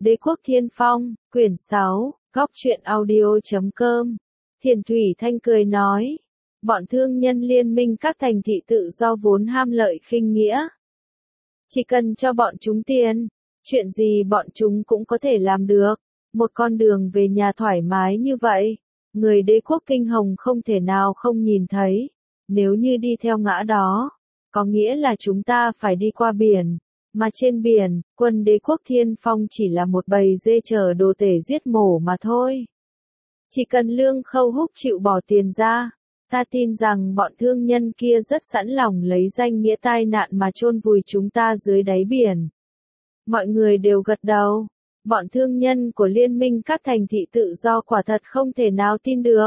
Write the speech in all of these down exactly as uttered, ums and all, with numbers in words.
Đế quốc Thiên Phong, quyển sáu, góc truyện audio chấm com. Thiền Thủy Thanh cười nói, bọn thương nhân liên minh các thành thị tự do vốn ham lợi khinh nghĩa. Chỉ cần cho bọn chúng tiền, chuyện gì bọn chúng cũng có thể làm được. Một con đường về nhà thoải mái như vậy, người đế quốc kinh hồng không thể nào không nhìn thấy. Nếu như đi theo ngã đó, có nghĩa là chúng ta phải đi qua biển. Mà trên biển, quân đế quốc Thiên Phong chỉ là một bầy dê chở đồ tể giết mổ mà thôi. Chỉ cần Lương Khâu Húc chịu bỏ tiền ra, ta tin rằng bọn thương nhân kia rất sẵn lòng lấy danh nghĩa tai nạn mà chôn vùi chúng ta dưới đáy biển. Mọi người đều gật đầu. Bọn thương nhân của liên minh các thành thị tự do quả thật không thể nào tin được.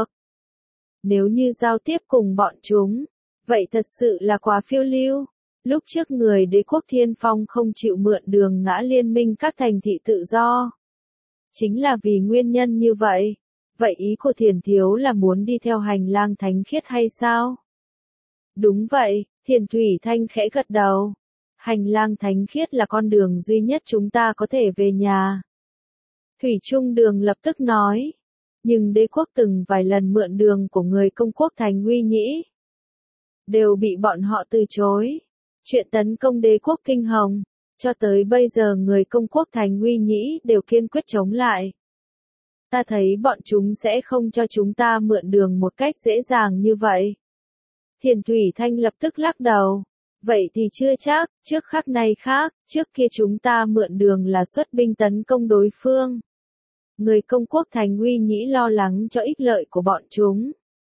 Nếu như giao tiếp cùng bọn chúng, vậy thật sự là quá phiêu lưu. Lúc trước người đế quốc Thiên Phong không chịu mượn đường ngã liên minh các thành thị tự do. Chính là vì nguyên nhân như vậy. Vậy ý của Thiền Thiếu là muốn đi theo hành lang thánh khiết hay sao? Đúng vậy, Thiền Thủy Thanh khẽ gật đầu. Hành lang thánh khiết là con đường duy nhất chúng ta có thể về nhà. Thủy Trung Đường lập tức nói. Nhưng đế quốc từng vài lần mượn đường của người công quốc Thành Nguy Nhĩ. Đều bị bọn họ từ chối. Chuyện tấn công đế quốc Kinh Hồng, cho tới bây giờ người công quốc Thành Nguy Nhĩ đều kiên quyết chống lại. Ta thấy bọn chúng sẽ không cho chúng ta mượn đường một cách dễ dàng như vậy. Thiền Thủy Thanh lập tức lắc đầu. Vậy thì chưa chắc, trước khắc này khác, trước kia chúng ta mượn đường là xuất binh tấn công đối phương. Người công quốc Thành Nguy Nhĩ lo lắng cho ích lợi của bọn chúng.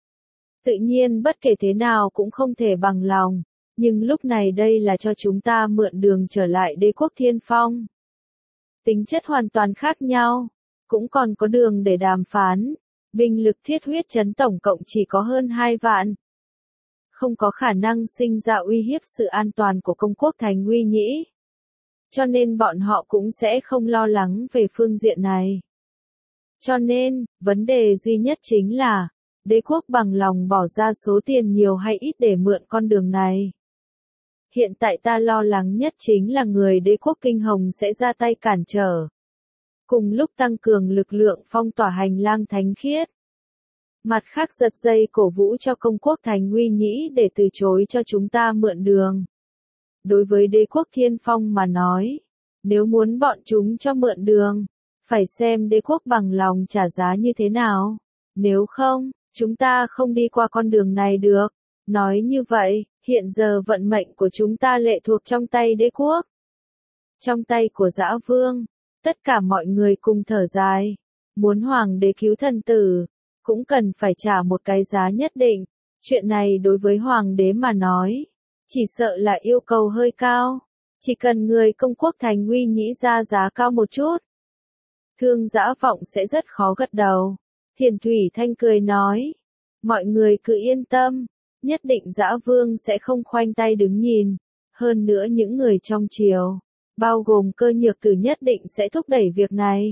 Tự nhiên bất kể thế nào cũng không thể bằng lòng. Nhưng lúc này đây là cho chúng ta mượn đường trở lại đế quốc Thiên Phong. Tính chất hoàn toàn khác nhau. Cũng còn có đường để đàm phán. Binh lực thiết huyết trấn tổng cộng chỉ có hơn hai vạn. Không có khả năng sinh ra uy hiếp sự an toàn của công quốc Thành Nguy Nhĩ. Cho nên bọn họ cũng sẽ không lo lắng về phương diện này. Cho nên, vấn đề duy nhất chính là, đế quốc bằng lòng bỏ ra số tiền nhiều hay ít để mượn con đường này. Hiện tại ta lo lắng nhất chính là người đế quốc Kinh Hồng sẽ ra tay cản trở. Cùng lúc tăng cường lực lượng phong tỏa hành lang thánh khiết. Mặt khác giật dây cổ vũ cho công quốc Thành Nguy Nhĩ để từ chối cho chúng ta mượn đường. Đối với đế quốc Thiên Phong mà nói, nếu muốn bọn chúng cho mượn đường, phải xem đế quốc bằng lòng trả giá như thế nào. Nếu không, chúng ta không đi qua con đường này được. Nói như vậy, hiện giờ vận mệnh của chúng ta lệ thuộc trong tay đế quốc. Trong tay của Dã Vương, tất cả mọi người cùng thở dài. Muốn hoàng đế cứu thần tử, cũng cần phải trả một cái giá nhất định. Chuyện này đối với hoàng đế mà nói, chỉ sợ là yêu cầu hơi cao. Chỉ cần người công quốc Thành Nguy Nhĩ ra giá cao một chút, Thương Dã Vọng sẽ rất khó gật đầu. Thiền Thủy Thanh cười nói, mọi người cứ yên tâm, nhất định Dã Vương sẽ không khoanh tay đứng nhìn. Hơn nữa những người trong triều, bao gồm Cơ Nhược Tử nhất định sẽ thúc đẩy việc này.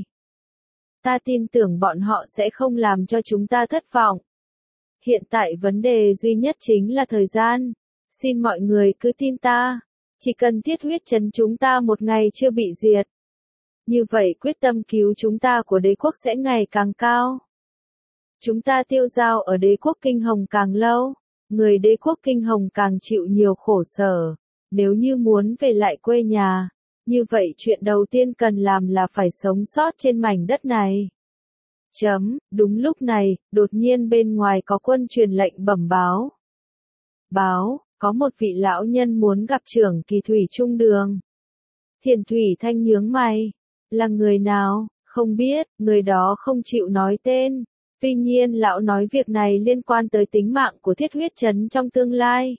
Ta tin tưởng bọn họ sẽ không làm cho chúng ta thất vọng. Hiện tại vấn đề duy nhất chính là thời gian. Xin mọi người cứ tin ta. Chỉ cần thiết huyết trấn chúng ta một ngày chưa bị diệt. Như vậy quyết tâm cứu chúng ta của đế quốc sẽ ngày càng cao. Chúng ta tiêu dao ở đế quốc Kinh Hồng càng lâu, người đế quốc Kinh Hồng càng chịu nhiều khổ sở. Nếu như muốn về lại quê nhà, như vậy chuyện đầu tiên cần làm là phải sống sót trên mảnh đất này. Chấm, đúng lúc này, đột nhiên bên ngoài có quân truyền lệnh bẩm báo. Báo, có một vị lão nhân muốn gặp trưởng kỳ Thủy Trung Đường. Thiền Thủy Thanh nhướng mày. Là người nào? Không biết, người đó không chịu nói tên. Tuy nhiên lão nói việc này liên quan tới tính mạng của thiết huyết trấn trong tương lai.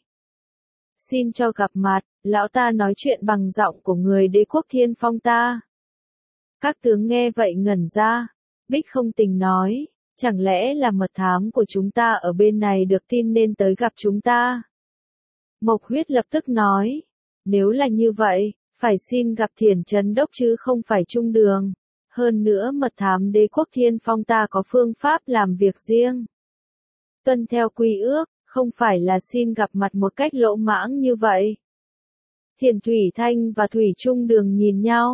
Xin cho gặp mặt, lão ta nói chuyện bằng giọng của người đế quốc Thiên Phong ta. Các tướng nghe vậy ngẩn ra. Bích Không Tình nói, chẳng lẽ là mật thám của chúng ta ở bên này được tin nên tới gặp chúng ta? Mộc Huyết lập tức nói, nếu là như vậy, phải xin gặp Thiền Trấn Đốc chứ không phải Trung Đường. Hơn nữa mật thám đế quốc Thiên Phong ta có phương pháp làm việc riêng. Tuân theo quy ước, không phải là xin gặp mặt một cách lỗ mãng như vậy. Thiền Thủy Thanh và Thủy Trung Đường nhìn nhau.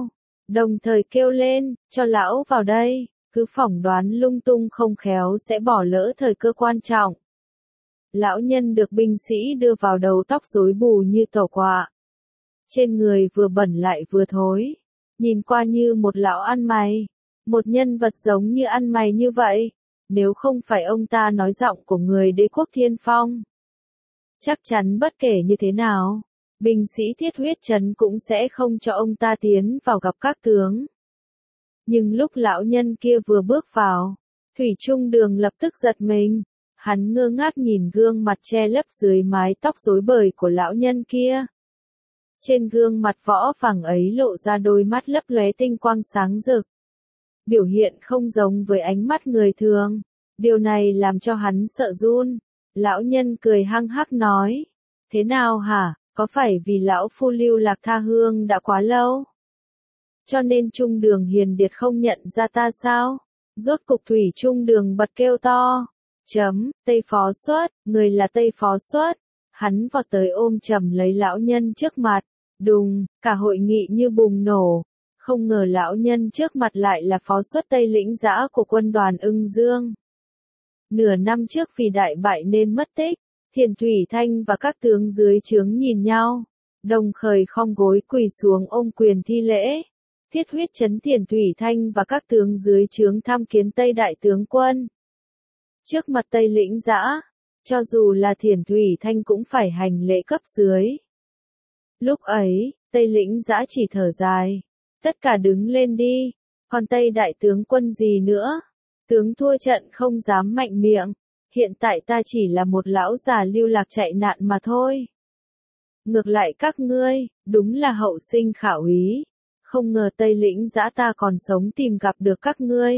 đồng thời kêu lên, cho lão vào đây, cứ phỏng đoán lung tung không khéo sẽ bỏ lỡ thời cơ quan trọng. Lão nhân được binh sĩ đưa vào, đầu tóc rối bù như tẩu quạ. Trên người vừa bẩn lại vừa thối, nhìn qua như một lão ăn mày, một nhân vật giống như ăn mày như vậy, nếu không phải ông ta nói giọng của người đế quốc Thiên Phong. Chắc chắn bất kể như thế nào, binh sĩ Thiết Huyết Trấn cũng sẽ không cho ông ta tiến vào gặp các tướng. Nhưng lúc lão nhân kia vừa bước vào, Thủy Trung Đường lập tức giật mình, hắn ngơ ngác nhìn gương mặt che lấp dưới mái tóc rối bời của lão nhân kia. Trên gương mặt võ vàng ấy lộ ra đôi mắt lấp lóe tinh quang sáng rực. Biểu hiện không giống với ánh mắt người thường, điều này làm cho hắn sợ run. Lão nhân cười hăng hắc nói, thế nào hả, có phải vì lão phu lưu lạc tha hương đã quá lâu, cho nên Trung Đường hiền điệt không nhận ra ta sao? Rốt cục Thủy Trung Đường bật kêu to, chấm, Tây Phó Xuất, người là Tây Phó Xuất. Hắn vọt tới ôm chầm lấy lão nhân trước mặt, đùng, cả hội nghị như bùng nổ. Không ngờ lão nhân trước mặt lại là Phó Xuất Tây Lĩnh Dã của quân đoàn Ưng Dương. Nửa năm trước vì đại bại nên mất tích, Thiền Thủy Thanh và các tướng dưới trướng nhìn nhau, đồng khởi khom gối quỳ xuống ôm quyền thi lễ. Thiết Huyết Trấn Thiền Thủy Thanh và các tướng dưới trướng tham kiến Tây Đại tướng quân. Trước mặt Tây Lĩnh Dã, cho dù là Thiền Thủy Thanh cũng phải hành lễ cấp dưới. Lúc ấy, Tây Lĩnh Dã chỉ thở dài, tất cả đứng lên đi, còn Tây Đại tướng quân gì nữa? Tướng thua trận không dám mạnh miệng, hiện tại ta chỉ là một lão già lưu lạc chạy nạn mà thôi. Ngược lại các ngươi, đúng là hậu sinh khả úy, không ngờ Tây Lĩnh Dã ta còn sống tìm gặp được các ngươi.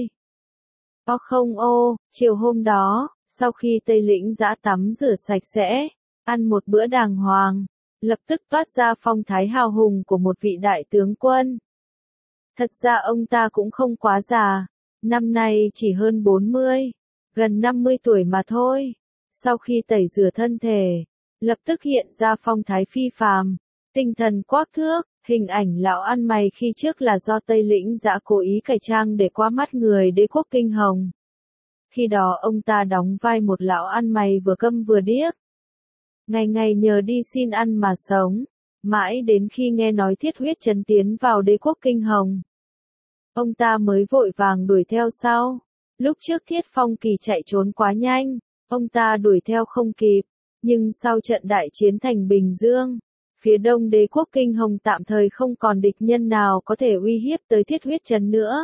O không ô, chiều hôm đó, sau khi Tây Lĩnh Dã tắm rửa sạch sẽ, ăn một bữa đàng hoàng, lập tức toát ra phong thái hào hùng của một vị đại tướng quân. Thật ra ông ta cũng không quá già, năm nay chỉ hơn bốn mươi, gần năm mươi tuổi mà thôi. Sau khi tẩy rửa thân thể, lập tức hiện ra phong thái phi phàm, tinh thần quắc thước. Hình ảnh lão ăn mày khi trước là do Tây Lĩnh Dã cố ý cải trang để qua mắt người đế quốc Kinh Hồng. Khi đó ông ta đóng vai một lão ăn mày vừa câm vừa điếc. Ngày ngày nhờ đi xin ăn mà sống, mãi đến khi nghe nói Thiết Huyết Trấn tiến vào đế quốc Kinh Hồng, ông ta mới vội vàng đuổi theo sau. Lúc trước Thiết Phong Kỳ chạy trốn quá nhanh, ông ta đuổi theo không kịp, nhưng sau trận đại chiến thành Bình Dương, phía đông đế quốc Kinh Hồng tạm thời không còn địch nhân nào có thể uy hiếp tới Thiết Huyết Trấn nữa.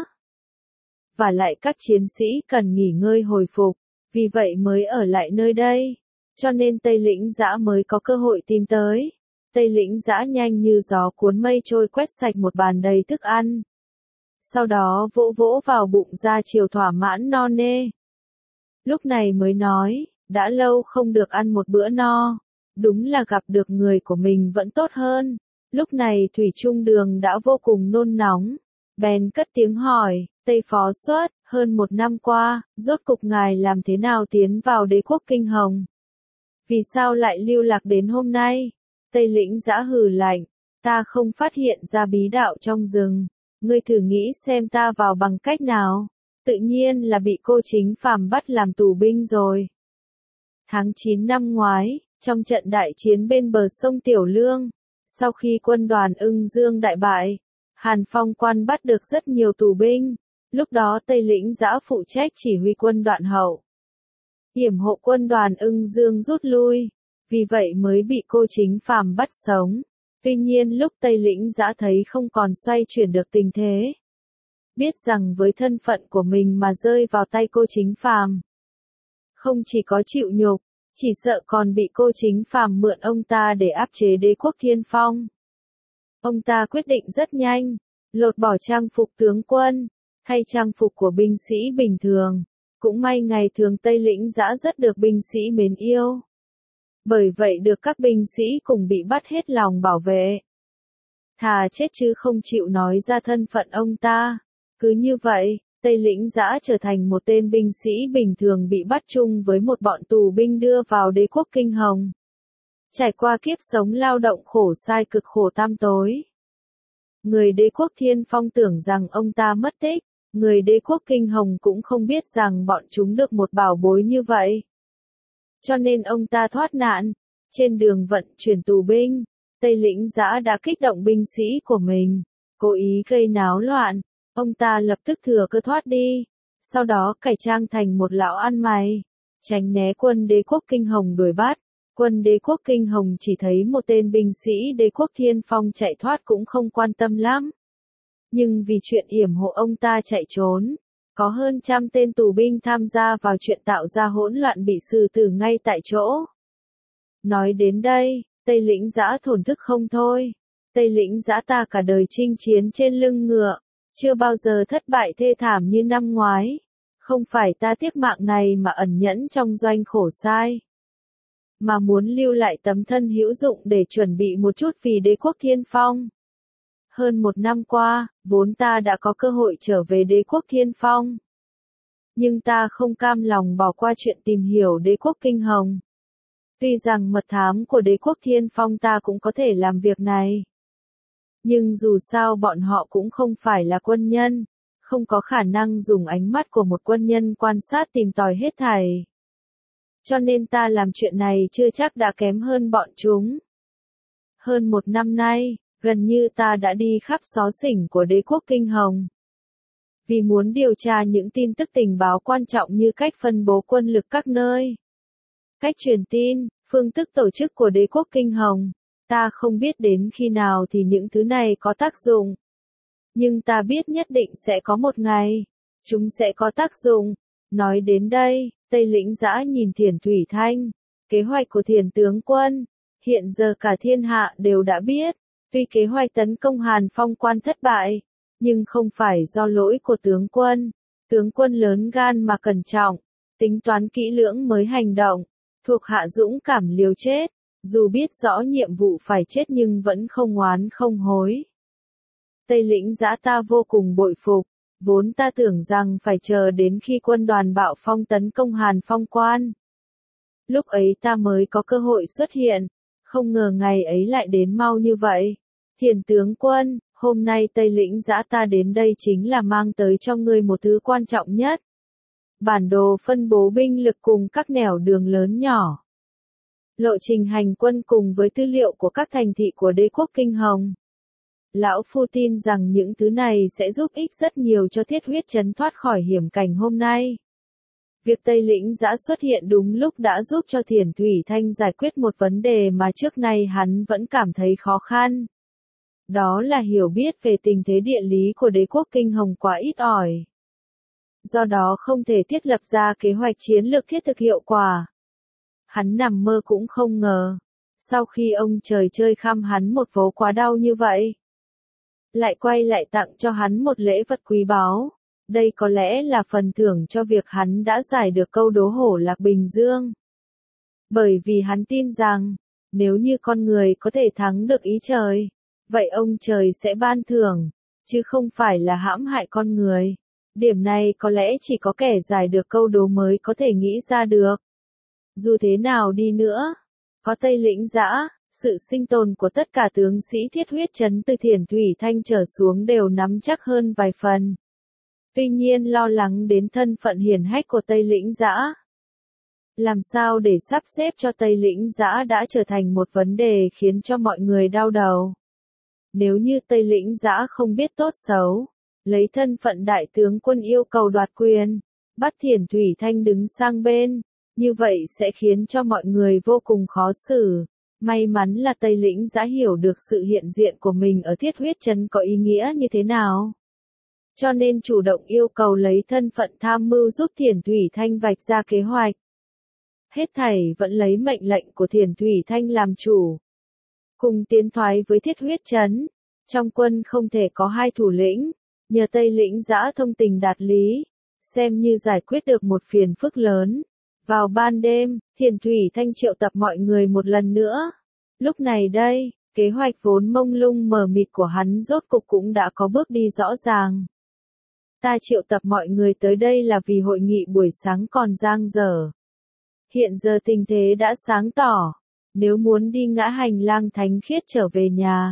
Và lại các chiến sĩ cần nghỉ ngơi hồi phục, vì vậy mới ở lại nơi đây, cho nên Tây Lĩnh Dã mới có cơ hội tìm tới. Tây Lĩnh Dã nhanh như gió cuốn mây trôi quét sạch một bàn đầy thức ăn. Sau đó vỗ vỗ vào bụng ra chiều thỏa mãn no nê. Lúc này mới nói, đã lâu không được ăn một bữa no. Đúng là gặp được người của mình vẫn tốt hơn. Lúc này Thủy Trung Đường đã vô cùng nôn nóng, bèn cất tiếng hỏi, Tây Phó Xuất, hơn một năm qua, rốt cục ngài làm thế nào tiến vào đế quốc Kinh Hồng? Vì sao lại lưu lạc đến hôm nay? Tây Lĩnh Dã hừ lạnh, ta không phát hiện ra bí đạo trong rừng, ngươi thử nghĩ xem ta vào bằng cách nào? Tự nhiên là bị cô Chính Phàm bắt làm tù binh rồi. Tháng chín năm ngoái, trong trận đại chiến bên bờ sông Tiểu Lương, sau khi quân đoàn Ưng Dương đại bại, Hàn Phong Quan bắt được rất nhiều tù binh. Lúc đó Tây Lĩnh Dã phụ trách chỉ huy quân Đoạn Hậu, yểm hộ quân đoàn Ưng Dương rút lui, vì vậy mới bị cô Chính Phàm bắt sống. Tuy nhiên lúc Tây Lĩnh Dã thấy không còn xoay chuyển được tình thế, biết rằng với thân phận của mình mà rơi vào tay cô Chính Phàm, không chỉ có chịu nhục, chỉ sợ còn bị cô Chính Phàm mượn ông ta để áp chế đế quốc Thiên Phong. Ông ta quyết định rất nhanh, lột bỏ trang phục tướng quân, thay trang phục của binh sĩ bình thường. Cũng may ngày thường Tây Lĩnh Dã rất được binh sĩ mến yêu. Bởi vậy được các binh sĩ cùng bị bắt hết lòng bảo vệ. Thà chết chứ không chịu nói ra thân phận ông ta. Cứ như vậy, Tây Lĩnh Dã trở thành một tên binh sĩ bình thường bị bắt chung với một bọn tù binh đưa vào đế quốc Kinh Hồng. Trải qua kiếp sống lao động khổ sai cực khổ tăm tối. Người đế quốc Thiên Phong tưởng rằng ông ta mất tích, người đế quốc Kinh Hồng cũng không biết rằng bọn chúng được một bảo bối như vậy. Cho nên ông ta thoát nạn, trên đường vận chuyển tù binh, Tây Lĩnh Dã đã kích động binh sĩ của mình, cố ý gây náo loạn, ông ta lập tức thừa cơ thoát đi, sau đó cải trang thành một lão ăn mày, tránh né quân đế quốc Kinh Hồng đuổi bắt. Quân đế quốc Kinh Hồng chỉ thấy một tên binh sĩ đế quốc Thiên Phong chạy thoát cũng không quan tâm lắm. Nhưng vì chuyện yểm hộ ông ta chạy trốn, có hơn trăm tên tù binh tham gia vào chuyện tạo ra hỗn loạn bị xử tử ngay tại chỗ. Nói đến đây, Tây Lĩnh Dã thổn thức không thôi. Tây Lĩnh Dã ta cả đời chinh chiến trên lưng ngựa, chưa bao giờ thất bại thê thảm như năm ngoái. Không phải ta tiếc mạng này mà ẩn nhẫn trong doanh khổ sai, mà muốn lưu lại tấm thân hữu dụng để chuẩn bị một chút vì đế quốc Thiên Phong. Hơn một năm qua, vốn ta đã có cơ hội trở về đế quốc Thiên Phong. Nhưng ta không cam lòng bỏ qua chuyện tìm hiểu đế quốc Kinh Hồng. Tuy rằng mật thám của đế quốc Thiên Phong ta cũng có thể làm việc này. Nhưng dù sao bọn họ cũng không phải là quân nhân, không có khả năng dùng ánh mắt của một quân nhân quan sát tìm tòi hết thảy. Cho nên ta làm chuyện này chưa chắc đã kém hơn bọn chúng. Hơn một năm nay, gần như ta đã đi khắp xó xỉnh của đế quốc Kinh Hồng. Vì muốn điều tra những tin tức tình báo quan trọng như cách phân bố quân lực các nơi, cách truyền tin, phương thức tổ chức của đế quốc Kinh Hồng, ta không biết đến khi nào thì những thứ này có tác dụng. Nhưng ta biết nhất định sẽ có một ngày, chúng sẽ có tác dụng. Nói đến đây, Tây Lĩnh Dã nhìn Thiền Thủy Thanh, kế hoạch của Thiền tướng quân, hiện giờ cả thiên hạ đều đã biết, tuy kế hoạch tấn công Hàn Phong quan thất bại, nhưng không phải do lỗi của tướng quân, tướng quân lớn gan mà cẩn trọng, tính toán kỹ lưỡng mới hành động, thuộc hạ dũng cảm liều chết, dù biết rõ nhiệm vụ phải chết nhưng vẫn không oán không hối. Tây Lĩnh Dã ta vô cùng bội phục. Vốn ta tưởng rằng phải chờ đến khi quân đoàn Bạo Phong tấn công Hàn Phong quan. Lúc ấy ta mới có cơ hội xuất hiện, không ngờ ngày ấy lại đến mau như vậy. Thiền tướng quân, hôm nay Tây Lĩnh Dã ta đến đây chính là mang tới cho ngươi một thứ quan trọng nhất. Bản đồ phân bố binh lực cùng các nẻo đường lớn nhỏ. Lộ trình hành quân cùng với tư liệu của các thành thị của đế quốc Kinh Hồng. Lão Phu tin rằng những thứ này sẽ giúp ích rất nhiều cho Thiết Huyết Trấn thoát khỏi hiểm cảnh hôm nay. Việc Tây Lĩnh Dã xuất hiện đúng lúc đã giúp cho Thiền Thủy Thanh giải quyết một vấn đề mà trước nay hắn vẫn cảm thấy khó khăn. Đó là hiểu biết về tình thế địa lý của đế quốc Kinh Hồng quá ít ỏi. Do đó không thể thiết lập ra kế hoạch chiến lược thiết thực hiệu quả. Hắn nằm mơ cũng không ngờ, sau khi ông trời chơi khăm hắn một vố quá đau như vậy, lại quay lại tặng cho hắn một lễ vật quý báu. Đây có lẽ là phần thưởng cho việc hắn đã giải được câu đố hổ lạc Bình Dương. Bởi vì hắn tin rằng, nếu như con người có thể thắng được ý trời, vậy ông trời sẽ ban thưởng, chứ không phải là hãm hại con người. Điểm này có lẽ chỉ có kẻ giải được câu đố mới có thể nghĩ ra được. Dù thế nào đi nữa, có Tây Lĩnh Dã, sự sinh tồn của tất cả tướng sĩ Thiết Huyết Trấn từ Thiền Thủy Thanh trở xuống đều nắm chắc hơn vài phần. Tuy nhiên lo lắng đến thân phận hiển hách của Tây Lĩnh Dã. Làm sao để sắp xếp cho Tây Lĩnh Dã đã trở thành một vấn đề khiến cho mọi người đau đầu. Nếu như Tây Lĩnh Dã không biết tốt xấu, lấy thân phận đại tướng quân yêu cầu đoạt quyền, bắt Thiền Thủy Thanh đứng sang bên, như vậy sẽ khiến cho mọi người vô cùng khó xử. May mắn là Tây Lĩnh Dã hiểu được sự hiện diện của mình ở Thiết Huyết Trấn có ý nghĩa như thế nào. Cho nên chủ động yêu cầu lấy thân phận tham mưu giúp Thiền Thủy Thanh vạch ra kế hoạch. Hết thảy vẫn lấy mệnh lệnh của Thiền Thủy Thanh làm chủ. Cùng tiến thoái với Thiết Huyết Trấn, trong quân không thể có hai thủ lĩnh, nhờ Tây Lĩnh Dã thông tình đạt lý, xem như giải quyết được một phiền phức lớn. Vào ban đêm, Thiền Thủy Thanh triệu tập mọi người một lần nữa. Lúc này đây, kế hoạch vốn mông lung mờ mịt của hắn rốt cục cũng đã có bước đi rõ ràng. Ta triệu tập mọi người tới đây là vì hội nghị buổi sáng còn dang dở. Hiện giờ tình thế đã sáng tỏ, nếu muốn đi ngã hành lang thánh khiết trở về nhà,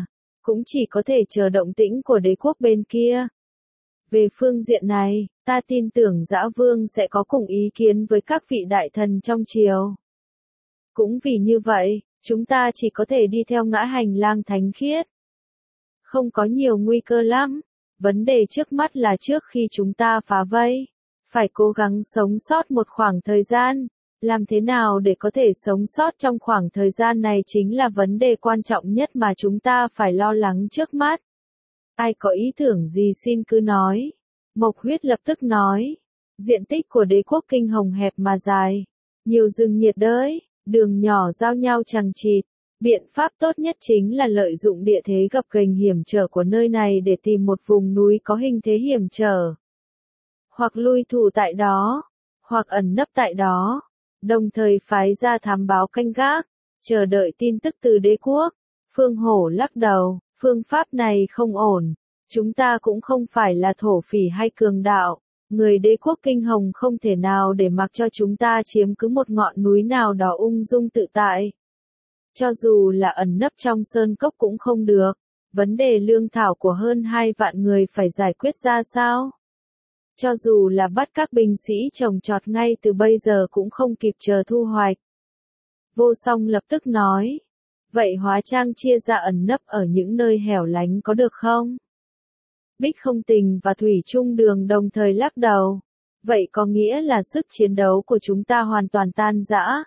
cũng chỉ có thể chờ động tĩnh của đế quốc bên kia. Về phương diện này, ta tin tưởng Dã Vương sẽ có cùng ý kiến với các vị đại thần trong triều. Cũng vì như vậy, chúng ta chỉ có thể đi theo ngã hành lang thánh khiết. Không có nhiều nguy cơ lắm. Vấn đề trước mắt là trước khi chúng ta phá vây, phải cố gắng sống sót một khoảng thời gian. Làm thế nào để có thể sống sót trong khoảng thời gian này chính là vấn đề quan trọng nhất mà chúng ta phải lo lắng trước mắt. Ai có ý tưởng gì xin cứ nói. Mộc Huyết lập tức nói. Diện tích của đế quốc Kinh Hồng hẹp mà dài. Nhiều rừng nhiệt đới, đường nhỏ giao nhau chằng chịt. Biện pháp tốt nhất chính là lợi dụng địa thế gập ghềnh hiểm trở của nơi này để tìm một vùng núi có hình thế hiểm trở. Hoặc lui thủ tại đó, hoặc ẩn nấp tại đó, đồng thời phái ra thám báo canh gác, chờ đợi tin tức từ đế quốc. Phương Hổ lắc đầu, phương pháp này không ổn, chúng ta cũng không phải là thổ phỉ hay cường đạo, người đế quốc Kinh Hồng không thể nào để mặc cho chúng ta chiếm cứ một ngọn núi nào đó ung dung tự tại. Cho dù là ẩn nấp trong sơn cốc cũng không được, vấn đề lương thảo của hơn hai vạn người phải giải quyết ra sao? Cho dù là bắt các binh sĩ trồng trọt ngay từ bây giờ cũng không kịp chờ thu hoạch. Vô Song lập tức nói, vậy hóa trang chia ra ẩn nấp ở những nơi hẻo lánh có được không? Bích Không Tình và Thủy Trung Đường đồng thời lắc đầu, vậy có nghĩa là sức chiến đấu của chúng ta hoàn toàn tan rã.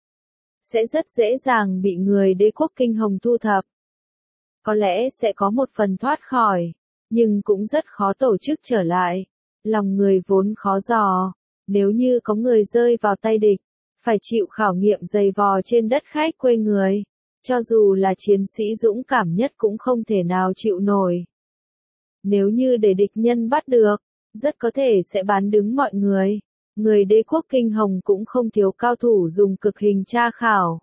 Sẽ rất dễ dàng bị người đế quốc Kinh Hồng thu thập. Có lẽ sẽ có một phần thoát khỏi, nhưng cũng rất khó tổ chức trở lại. Lòng người vốn khó dò, nếu như có người rơi vào tay địch, phải chịu khảo nghiệm dày vò trên đất khách quê người, cho dù là chiến sĩ dũng cảm nhất cũng không thể nào chịu nổi. Nếu như để địch nhân bắt được, rất có thể sẽ bán đứng mọi người. Người đế quốc Kinh Hồng cũng không thiếu cao thủ dùng cực hình tra khảo.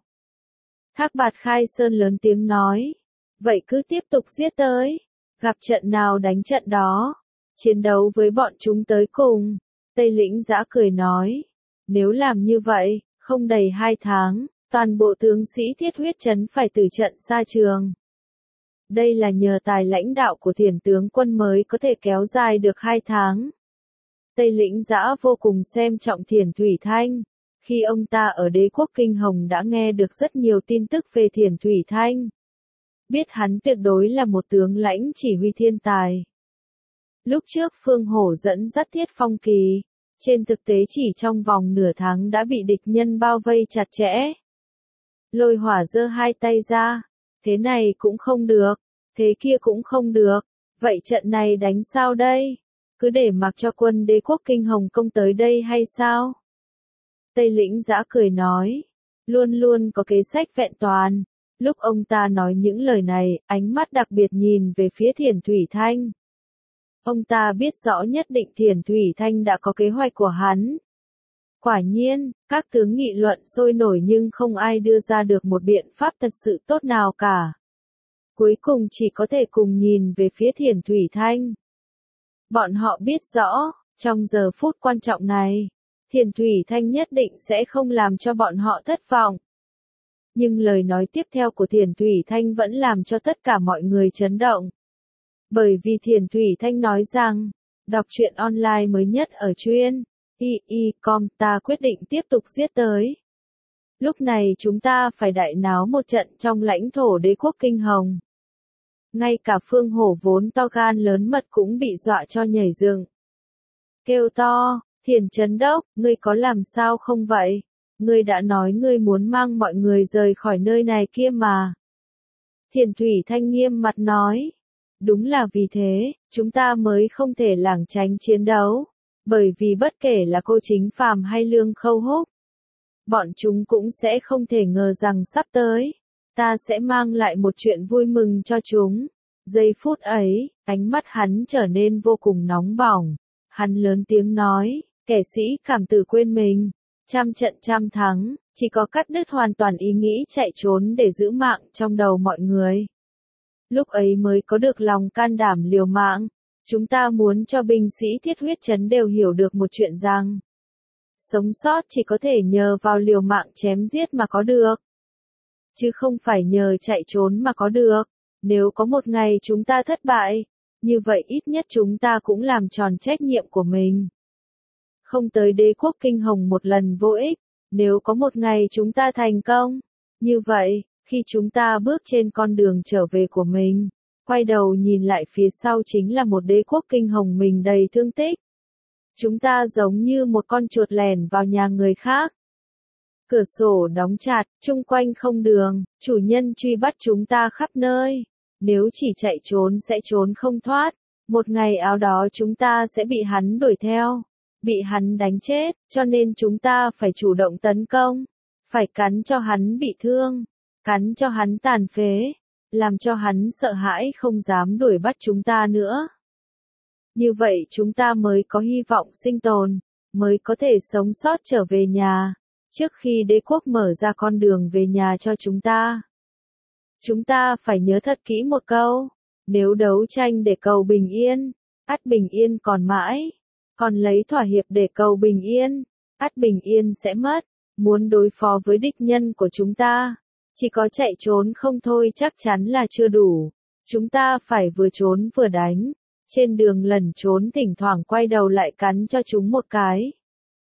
Thác Bạt Khai Sơn lớn tiếng nói, vậy cứ tiếp tục giết tới, gặp trận nào đánh trận đó, chiến đấu với bọn chúng tới cùng. Tây Lĩnh Dã cười nói, nếu làm như vậy, không đầy hai tháng, toàn bộ tướng sĩ Thiết Huyết Trấn phải từ trận xa trường. Đây là nhờ tài lãnh đạo của Thiền tướng quân mới có thể kéo dài được hai tháng. Tây Lĩnh Dã vô cùng xem trọng Thiền Thủy Thanh. Khi ông ta ở đế quốc Kinh Hồng đã nghe được rất nhiều tin tức về Thiền Thủy Thanh. Biết hắn tuyệt đối là một tướng lãnh chỉ huy thiên tài. Lúc trước Phương Hổ dẫn dắt Thiết Phong Kỳ, trên thực tế chỉ trong vòng nửa tháng đã bị địch nhân bao vây chặt chẽ. Lôi Hỏa giơ hai tay ra, thế này cũng không được, thế kia cũng không được, vậy trận này đánh sao đây? Cứ để mặc cho quân đế quốc Kinh Hồng công tới đây hay sao? Tây Lĩnh Dã cười nói, luôn luôn có kế sách vẹn toàn. Lúc ông ta nói những lời này, ánh mắt đặc biệt nhìn về phía Thiền Thủy Thanh. Ông ta biết rõ nhất định Thiền Thủy Thanh đã có kế hoạch của hắn. Quả nhiên, các tướng nghị luận sôi nổi nhưng không ai đưa ra được một biện pháp thật sự tốt nào cả. Cuối cùng chỉ có thể cùng nhìn về phía Thiền Thủy Thanh. Bọn họ biết rõ, trong giờ phút quan trọng này, Thiền Thủy Thanh nhất định sẽ không làm cho bọn họ thất vọng. Nhưng lời nói tiếp theo của Thiền Thủy Thanh vẫn làm cho tất cả mọi người chấn động. Bởi vì Thiền Thủy Thanh nói rằng, đọc truyện online mới nhất ở chuyên i i chấm com ta quyết định tiếp tục giết tới. Lúc này chúng ta phải đại náo một trận trong lãnh thổ đế quốc Kinh Hồng. Ngay cả Phương Hổ vốn to gan lớn mật cũng bị dọa cho nhảy dựng. Kêu to, Thiền Trấn Đốc, ngươi có làm sao không vậy? Ngươi đã nói ngươi muốn mang mọi người rời khỏi nơi này kia mà. Thiền Thủy Thanh nghiêm mặt nói. Đúng là vì thế, chúng ta mới không thể lảng tránh chiến đấu. Bởi vì bất kể là Cô Chính Phàm hay Lương Khâu Húc, bọn chúng cũng sẽ không thể ngờ rằng sắp tới, ta sẽ mang lại một chuyện vui mừng cho chúng. Giây phút ấy, ánh mắt hắn trở nên vô cùng nóng bỏng. Hắn lớn tiếng nói, kẻ sĩ cảm tử quên mình. Trăm trận trăm thắng, chỉ có cắt đứt hoàn toàn ý nghĩ chạy trốn để giữ mạng trong đầu mọi người. Lúc ấy mới có được lòng can đảm liều mạng. Chúng ta muốn cho binh sĩ Thiết Huyết Trấn đều hiểu được một chuyện rằng, sống sót chỉ có thể nhờ vào liều mạng chém giết mà có được, chứ không phải nhờ chạy trốn mà có được. Nếu có một ngày chúng ta thất bại, như vậy ít nhất chúng ta cũng làm tròn trách nhiệm của mình. Không tới đế quốc kinh hồng một lần vô ích, nếu có một ngày chúng ta thành công, như vậy, khi chúng ta bước trên con đường trở về của mình, quay đầu nhìn lại phía sau chính là một đế quốc kinh hồng mình đầy thương tích. Chúng ta giống như một con chuột lẻn vào nhà người khác. Cửa sổ đóng chặt, chung quanh không đường, chủ nhân truy bắt chúng ta khắp nơi. Nếu chỉ chạy trốn sẽ trốn không thoát, một ngày áo đó chúng ta sẽ bị hắn đuổi theo, bị hắn đánh chết, cho nên chúng ta phải chủ động tấn công, phải cắn cho hắn bị thương, cắn cho hắn tàn phế, làm cho hắn sợ hãi không dám đuổi bắt chúng ta nữa. Như vậy chúng ta mới có hy vọng sinh tồn, mới có thể sống sót trở về nhà, trước khi đế quốc mở ra con đường về nhà cho chúng ta. Chúng ta phải nhớ thật kỹ một câu, nếu đấu tranh để cầu bình yên, ắt bình yên còn mãi, còn lấy thỏa hiệp để cầu bình yên, ắt bình yên sẽ mất. Muốn đối phó với địch nhân của chúng ta, chỉ có chạy trốn không thôi chắc chắn là chưa đủ. Chúng ta phải vừa trốn vừa đánh, trên đường lẩn trốn thỉnh thoảng quay đầu lại cắn cho chúng một cái.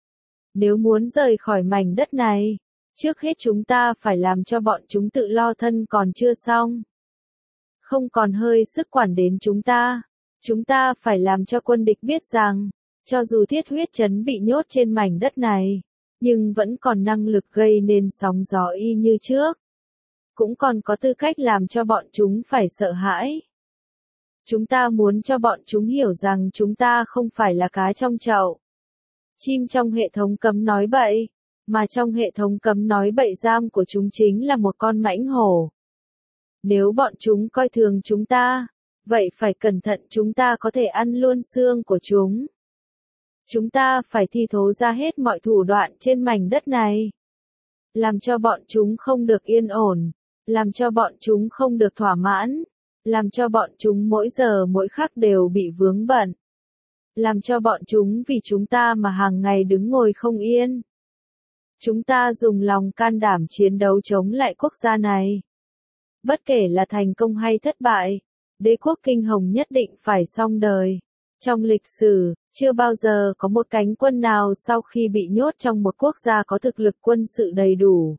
Nếu muốn rời khỏi mảnh đất này, trước hết chúng ta phải làm cho bọn chúng tự lo thân còn chưa xong. Không còn hơi sức quản đến chúng ta. Chúng ta phải làm cho quân địch biết rằng, cho dù thiết huyết trấn bị nhốt trên mảnh đất này, nhưng vẫn còn năng lực gây nên sóng gió y như trước. Cũng còn có tư cách làm cho bọn chúng phải sợ hãi. Chúng ta muốn cho bọn chúng hiểu rằng chúng ta không phải là cá trong chậu. Chim trong hệ thống cấm nói bậy, mà trong hệ thống cấm nói bậy giam của chúng chính là một con mãnh hổ. Nếu bọn chúng coi thường chúng ta, vậy phải cẩn thận chúng ta có thể ăn luôn xương của chúng. Chúng ta phải thi thố ra hết mọi thủ đoạn trên mảnh đất này. Làm cho bọn chúng không được yên ổn, làm cho bọn chúng không được thỏa mãn, làm cho bọn chúng mỗi giờ mỗi khắc đều bị vướng bận. Làm cho bọn chúng vì chúng ta mà hàng ngày đứng ngồi không yên. Chúng ta dùng lòng can đảm chiến đấu chống lại quốc gia này. Bất kể là thành công hay thất bại, đế quốc kinh hồng nhất định phải xong đời. Trong lịch sử, chưa bao giờ có một cánh quân nào sau khi bị nhốt trong một quốc gia có thực lực quân sự đầy đủ.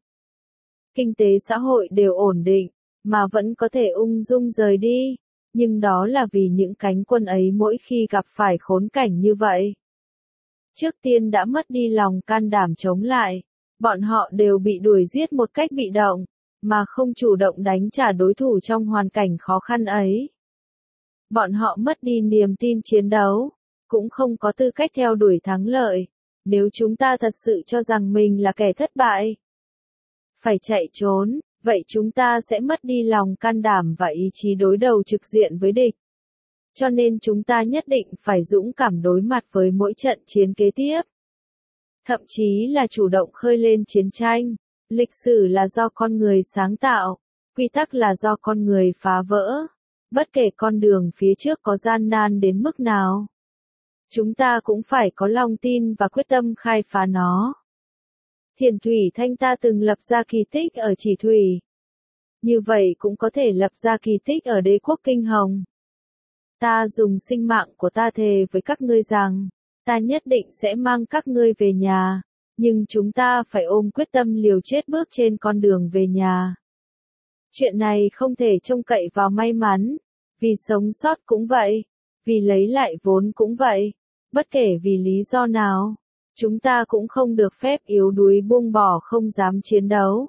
Kinh tế xã hội đều ổn định, mà vẫn có thể ung dung rời đi. Nhưng đó là vì những cánh quân ấy mỗi khi gặp phải khốn cảnh như vậy, trước tiên đã mất đi lòng can đảm chống lại. Bọn họ đều bị đuổi giết một cách bị động, mà không chủ động đánh trả đối thủ trong hoàn cảnh khó khăn ấy. Bọn họ mất đi niềm tin chiến đấu, cũng không có tư cách theo đuổi thắng lợi. Nếu chúng ta thật sự cho rằng mình là kẻ thất bại, phải chạy trốn, vậy chúng ta sẽ mất đi lòng can đảm và ý chí đối đầu trực diện với địch. Cho nên chúng ta nhất định phải dũng cảm đối mặt với mỗi trận chiến kế tiếp. Thậm chí là chủ động khơi lên chiến tranh. Lịch sử là do con người sáng tạo, quy tắc là do con người phá vỡ. Bất kể con đường phía trước có gian nan đến mức nào, chúng ta cũng phải có lòng tin và quyết tâm khai phá nó. Thiền Thủy Thanh ta từng lập ra kỳ tích ở Chỉ Thủy. Như vậy cũng có thể lập ra kỳ tích ở đế quốc kinh hồng. Ta dùng sinh mạng của ta thề với các ngươi rằng, ta nhất định sẽ mang các ngươi về nhà, nhưng chúng ta phải ôm quyết tâm liều chết bước trên con đường về nhà. Chuyện này không thể trông cậy vào may mắn, vì sống sót cũng vậy, vì lấy lại vốn cũng vậy, bất kể vì lý do nào, chúng ta cũng không được phép yếu đuối buông bỏ không dám chiến đấu.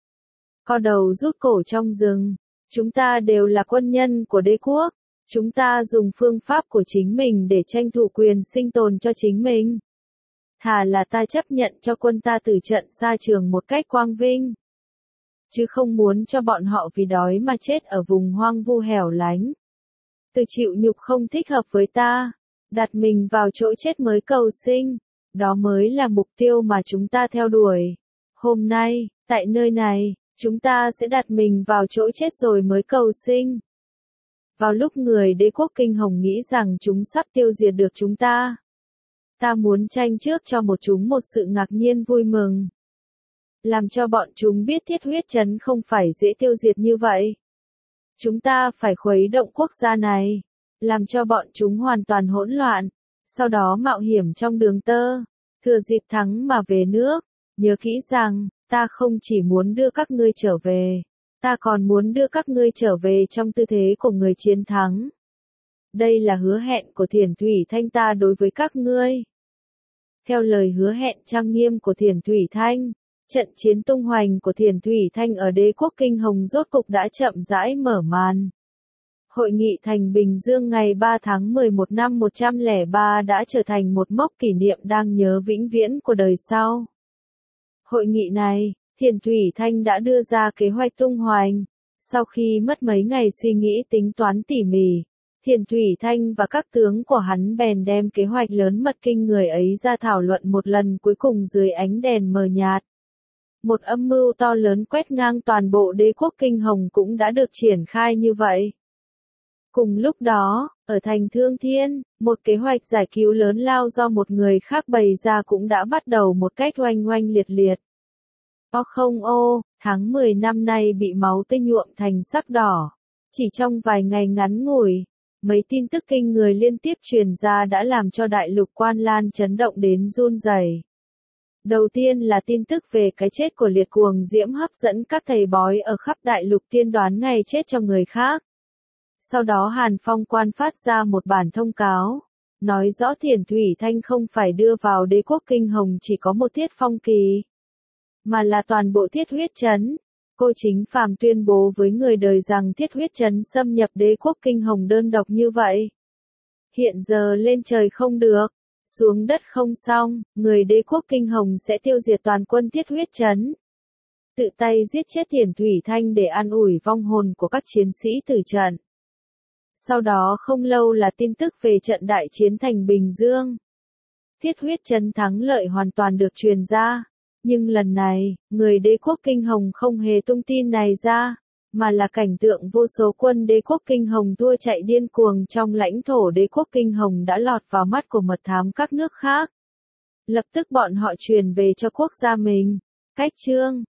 Co đầu rút cổ trong rừng, chúng ta đều là quân nhân của đế quốc. Chúng ta dùng phương pháp của chính mình để tranh thủ quyền sinh tồn cho chính mình. Thà là ta chấp nhận cho quân ta tử trận xa trường một cách quang vinh, chứ không muốn cho bọn họ vì đói mà chết ở vùng hoang vu hẻo lánh. Từ chịu nhục không thích hợp với ta, đặt mình vào chỗ chết mới cầu sinh, đó mới là mục tiêu mà chúng ta theo đuổi. Hôm nay, tại nơi này, chúng ta sẽ đặt mình vào chỗ chết rồi mới cầu sinh. Vào lúc người đế quốc kinh hồng nghĩ rằng chúng sắp tiêu diệt được chúng ta, ta muốn tranh trước cho một chúng một sự ngạc nhiên vui mừng. Làm cho bọn chúng biết thiết huyết trấn không phải dễ tiêu diệt như vậy. Chúng ta phải khuấy động quốc gia này, làm cho bọn chúng hoàn toàn hỗn loạn, sau đó mạo hiểm trong đường tơ, thừa dịp thắng mà về nước. Nhớ kỹ rằng, ta không chỉ muốn đưa các ngươi trở về, ta còn muốn đưa các ngươi trở về trong tư thế của người chiến thắng. Đây là hứa hẹn của Thiền Thủy Thanh ta đối với các ngươi. Theo lời hứa hẹn trang nghiêm của Thiền Thủy Thanh, trận chiến tung hoành của Thiền Thủy Thanh ở đế quốc Kinh Hồng rốt cục đã chậm rãi mở màn. Hội nghị thành Bình Dương ngày ba tháng mười một năm một trăm lẻ ba đã trở thành một mốc kỷ niệm đáng nhớ vĩnh viễn của đời sau. Hội nghị này, Thiền Thủy Thanh đã đưa ra kế hoạch tung hoành. Sau khi mất mấy ngày suy nghĩ tính toán tỉ mỉ, Thiền Thủy Thanh và các tướng của hắn bèn đem kế hoạch lớn mật kinh người ấy ra thảo luận một lần cuối cùng dưới ánh đèn mờ nhạt. Một âm mưu to lớn quét ngang toàn bộ đế quốc Kinh Hồng cũng đã được triển khai như vậy. Cùng lúc đó, ở thành Thương Thiên, một kế hoạch giải cứu lớn lao do một người khác bày ra cũng đã bắt đầu một cách oanh oanh liệt liệt. O không ô, tháng mười năm nay bị máu tươi nhuộm thành sắc đỏ. Chỉ trong vài ngày ngắn ngủi, mấy tin tức kinh người liên tiếp truyền ra đã làm cho đại lục Quan Lan chấn động đến run rẩy. Đầu tiên là tin tức về cái chết của liệt cuồng diễm hấp dẫn các thầy bói ở khắp đại lục tiên đoán ngày chết cho người khác. Sau đó Hàn Phong Quan phát ra một bản thông cáo, nói rõ Thiền Thủy Thanh không phải đưa vào đế quốc Kinh Hồng chỉ có một Thiết Phong Kỳ, mà là toàn bộ Thiết Huyết Trấn. Cô Chính Phàm tuyên bố với người đời rằng Thiết Huyết Trấn xâm nhập đế quốc Kinh Hồng đơn độc như vậy. Hiện giờ lên trời không được, xuống đất không xong, người đế quốc Kinh Hồng sẽ tiêu diệt toàn quân Thiết Huyết Trấn. Tự tay giết chết Thiền Thủy Thanh để an ủi vong hồn của các chiến sĩ tử trận. Sau đó không lâu là tin tức về trận đại chiến thành Bình Dương. Thiết Huyết Trấn thắng lợi hoàn toàn được truyền ra. Nhưng lần này, người đế quốc Kinh Hồng không hề tung tin này ra, mà là cảnh tượng vô số quân đế quốc Kinh Hồng thua chạy điên cuồng trong lãnh thổ đế quốc Kinh Hồng đã lọt vào mắt của mật thám các nước khác. Lập tức bọn họ truyền về cho quốc gia mình. Cách chương